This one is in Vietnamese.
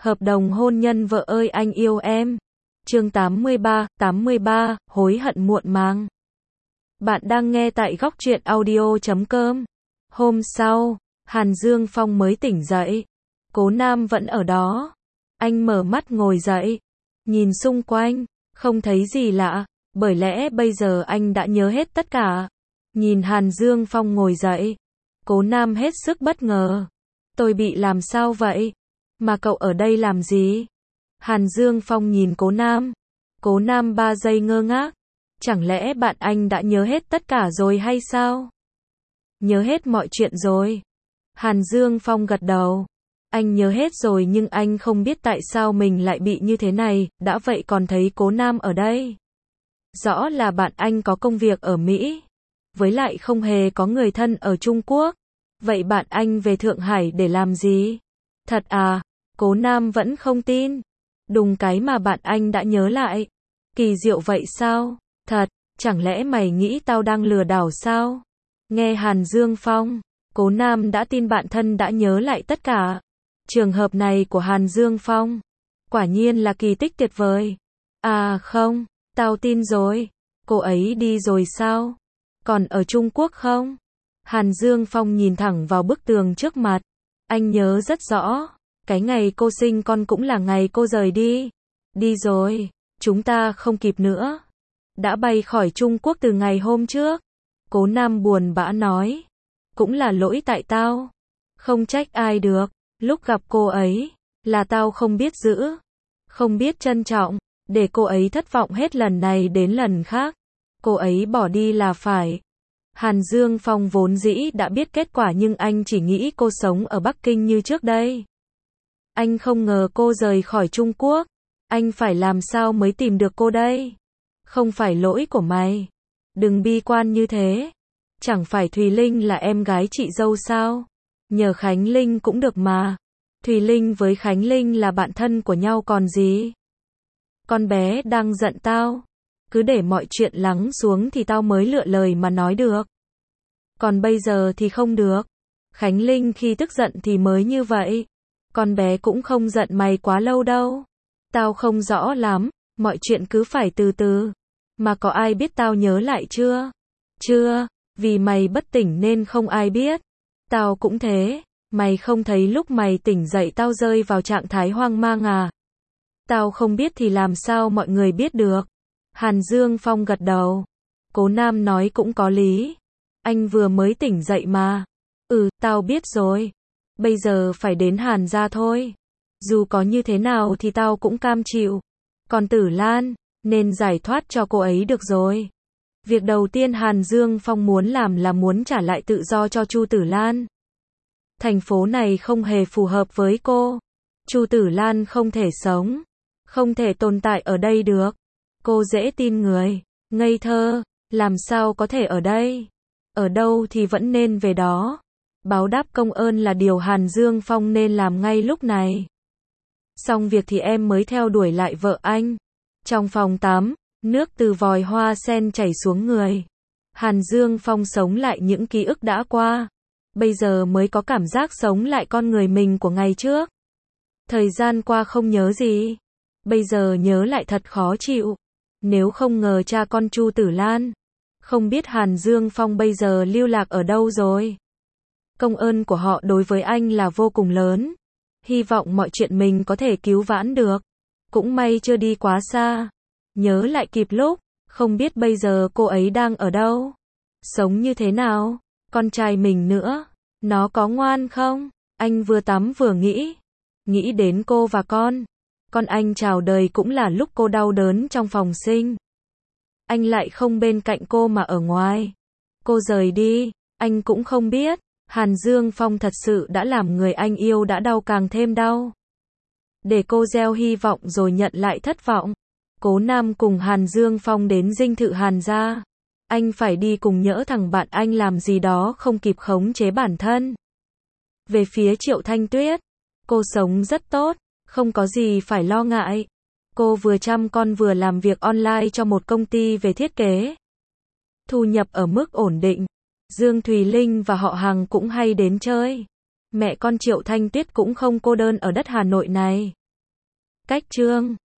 Hợp đồng hôn nhân vợ ơi anh yêu em. Chương 83, hối hận muộn màng. Bạn đang nghe tại góc truyện audio.com. Hôm sau, Hàn Dương Phong mới tỉnh dậy. Cố Nam vẫn ở đó. Anh mở mắt ngồi dậy, nhìn xung quanh, không thấy gì lạ, bởi lẽ bây giờ anh đã nhớ hết tất cả. Nhìn Hàn Dương Phong ngồi dậy, Cố Nam hết sức bất ngờ. Tôi bị làm sao vậy? Mà cậu ở đây làm gì? Hàn Dương Phong nhìn Cố Nam. Cố Nam 3 giây ngơ ngác. Chẳng lẽ bạn anh đã nhớ hết tất cả rồi hay sao? Nhớ hết mọi chuyện rồi. Hàn Dương Phong gật đầu. Anh nhớ hết rồi nhưng anh không biết tại sao mình lại bị như thế này, đã vậy còn thấy Cố Nam ở đây. Rõ là bạn anh có công việc ở Mỹ. Với lại không hề có người thân ở Trung Quốc. Vậy bạn anh về Thượng Hải để làm gì? Thật à? Cố Nam vẫn không tin. Đùng cái mà bạn anh đã nhớ lại. Kỳ diệu vậy sao? Thật, chẳng lẽ mày nghĩ tao đang lừa đảo sao? Nghe Hàn Dương Phong, Cố Nam đã tin bạn thân đã nhớ lại tất cả. Trường hợp này của Hàn Dương Phong, quả nhiên là kỳ tích tuyệt vời. À không, tao tin rồi. Cô ấy đi rồi sao? Còn ở Trung Quốc không? Hàn Dương Phong nhìn thẳng vào bức tường trước mặt. Anh nhớ rất rõ. Cái ngày cô sinh con cũng là ngày cô rời đi. Đi rồi, chúng ta không kịp nữa. Đã bay khỏi Trung Quốc từ ngày hôm trước. Cố Nam buồn bã nói. Cũng là lỗi tại tao. Không trách ai được. Lúc gặp cô ấy, là tao không biết giữ. Không biết trân trọng. Để cô ấy thất vọng hết lần này đến lần khác. Cô ấy bỏ đi là phải. Hàn Dương Phong vốn dĩ đã biết kết quả nhưng anh chỉ nghĩ cô sống ở Bắc Kinh như trước đây. Anh không ngờ cô rời khỏi Trung Quốc. Anh phải làm sao mới tìm được cô đây? Không phải lỗi của mày. Đừng bi quan như thế. Chẳng phải Thùy Linh là em gái chị dâu sao? Nhờ Khánh Linh cũng được mà. Thùy Linh với Khánh Linh là bạn thân của nhau còn gì? Con bé đang giận tao. Cứ để mọi chuyện lắng xuống thì tao mới lựa lời mà nói được. Còn bây giờ thì không được. Khánh Linh khi tức giận thì mới như vậy. Con bé cũng không giận mày quá lâu đâu. Tao không rõ lắm, mọi chuyện cứ phải từ từ. Mà có ai biết tao nhớ lại chưa? Chưa, vì mày bất tỉnh nên không ai biết. Tao cũng thế, mày không thấy lúc mày tỉnh dậy tao rơi vào trạng thái hoang mang à? Tao không biết thì làm sao mọi người biết được? Hàn Dương Phong gật đầu. Cố Nam nói cũng có lý. Anh vừa mới tỉnh dậy mà. Tao biết rồi. Bây giờ phải đến Hàn gia thôi. Dù có như thế nào thì tao cũng cam chịu. Còn Tử Lan, nên giải thoát cho cô ấy được rồi. Việc đầu tiên Hàn Dương Phong muốn làm là muốn trả lại tự do cho Chu Tử Lan. Thành phố này không hề phù hợp với cô. Chu Tử Lan không thể sống, không thể tồn tại ở đây được. Cô dễ tin người, ngây thơ, làm sao có thể ở đây? Ở đâu thì vẫn nên về đó. Báo đáp công ơn là điều Hàn Dương Phong nên làm ngay lúc này. Xong việc thì em mới theo đuổi lại vợ anh. Trong phòng tắm, nước từ vòi hoa sen chảy xuống người. Hàn Dương Phong sống lại những ký ức đã qua. Bây giờ mới có cảm giác sống lại con người mình của ngày trước. Thời gian qua không nhớ gì. Bây giờ nhớ lại thật khó chịu. Nếu không ngờ cha con Chu Tử Lan. Không biết Hàn Dương Phong bây giờ lưu lạc ở đâu rồi. Công ơn của họ đối với anh là vô cùng lớn. Hy vọng mọi chuyện mình có thể cứu vãn được. Cũng may chưa đi quá xa. Nhớ lại kịp lúc. Không biết bây giờ cô ấy đang ở đâu. Sống như thế nào. Con trai mình nữa. Nó có ngoan không? Anh vừa tắm vừa nghĩ. Nghĩ đến cô và con. Con anh chào đời cũng là lúc cô đau đớn trong phòng sinh. Anh lại không bên cạnh cô mà ở ngoài. Cô rời đi. Anh cũng không biết. Hàn Dương Phong thật sự đã làm người anh yêu đã đau càng thêm đau. Để cô gieo hy vọng rồi nhận lại thất vọng. Cố Nam cùng Hàn Dương Phong đến dinh thự Hàn gia. Anh phải đi cùng nhỡ thằng bạn anh làm gì đó không kịp khống chế bản thân. Về phía Triệu Thanh Tuyết, cô sống rất tốt, không có gì phải lo ngại. Cô vừa chăm con vừa làm việc online cho một công ty về thiết kế. Thu nhập ở mức ổn định. Dương Thùy Linh và họ Hằng cũng hay đến chơi. Mẹ con Triệu Thanh Tuyết cũng không cô đơn ở đất Hà Nội này. cách chương